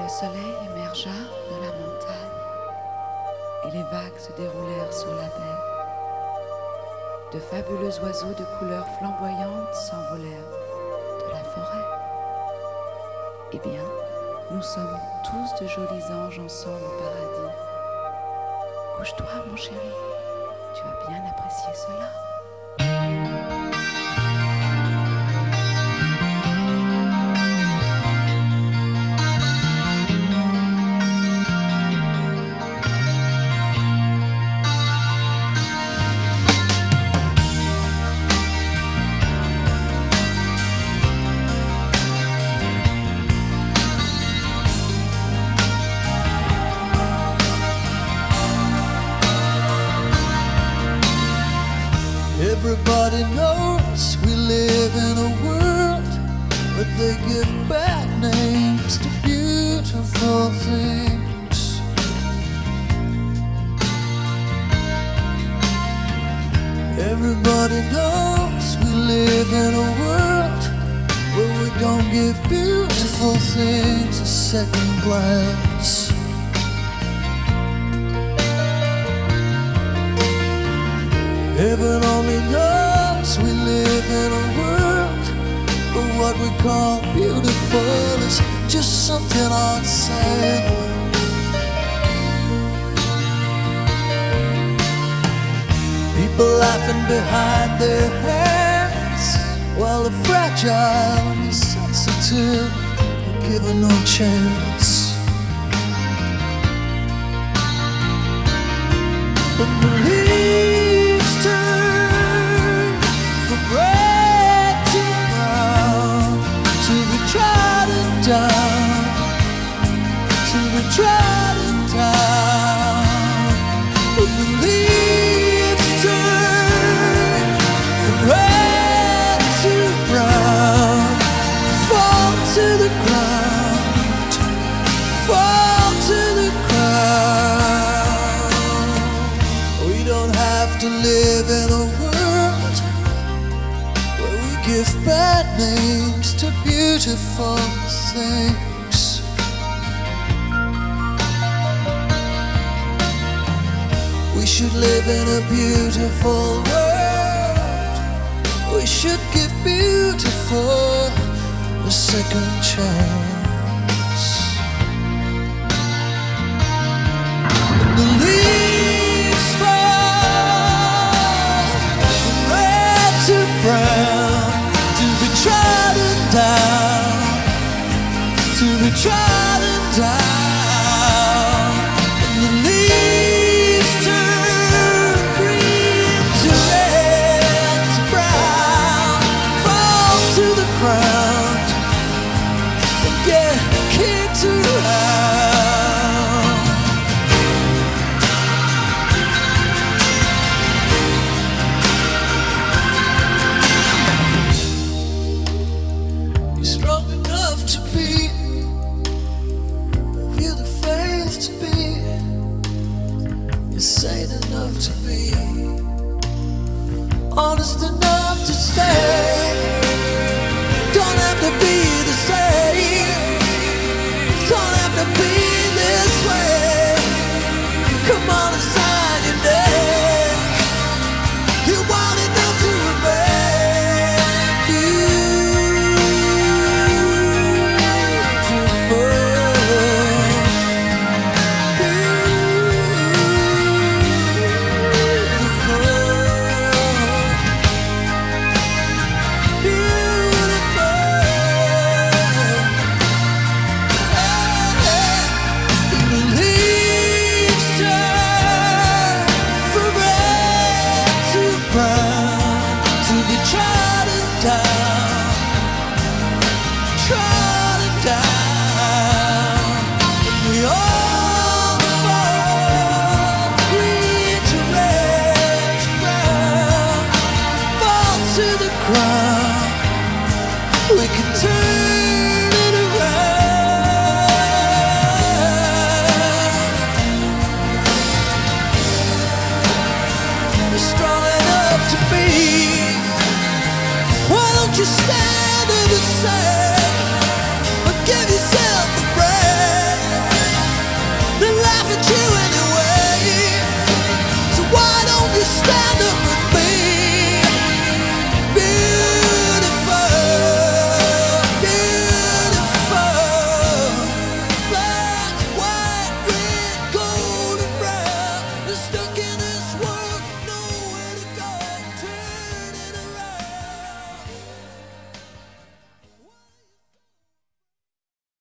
soleil émergea de la montagne et les vagues se déroulèrent sur la baie. De fabuleux oiseaux de couleurs flamboyantes s'envolèrent de la forêt. Eh bien, nous sommes tous de jolis anges ensemble au paradis. Couche-toi, mon chéri, tu as bien apprécié cela. Everybody knows we live in a world, but they give bad names to beautiful things. Everybody knows we live in a world where we don't give beautiful things a second glance. Heaven only knows we live in a world where what we call beautiful is just something on sale. People laughing behind their hands while the fragile and the sensitive are given no chance. But believe turn from red to brown, to be trodden down, to be trodden down. But the leaves turn from red to brown, fall to the ground, fall to the ground. We don't have to live in a world where we give bad names to beautiful things. We should live in a beautiful world. We should give beautiful a second chance. The leaves fall from red to brown, to be trodden down, to be trodden down. And the leaves turn green to red to brown, fall to the ground, and get kicked around. You're strong enough to be, have you the faith to be, you're sane enough to be, honest enough to stay. Don't have to be the same, don't have to be this way. Come on and sign your name. You want enough to remain beautiful. We can turn it around. You're strong enough to be. Why don't you stand in the sand?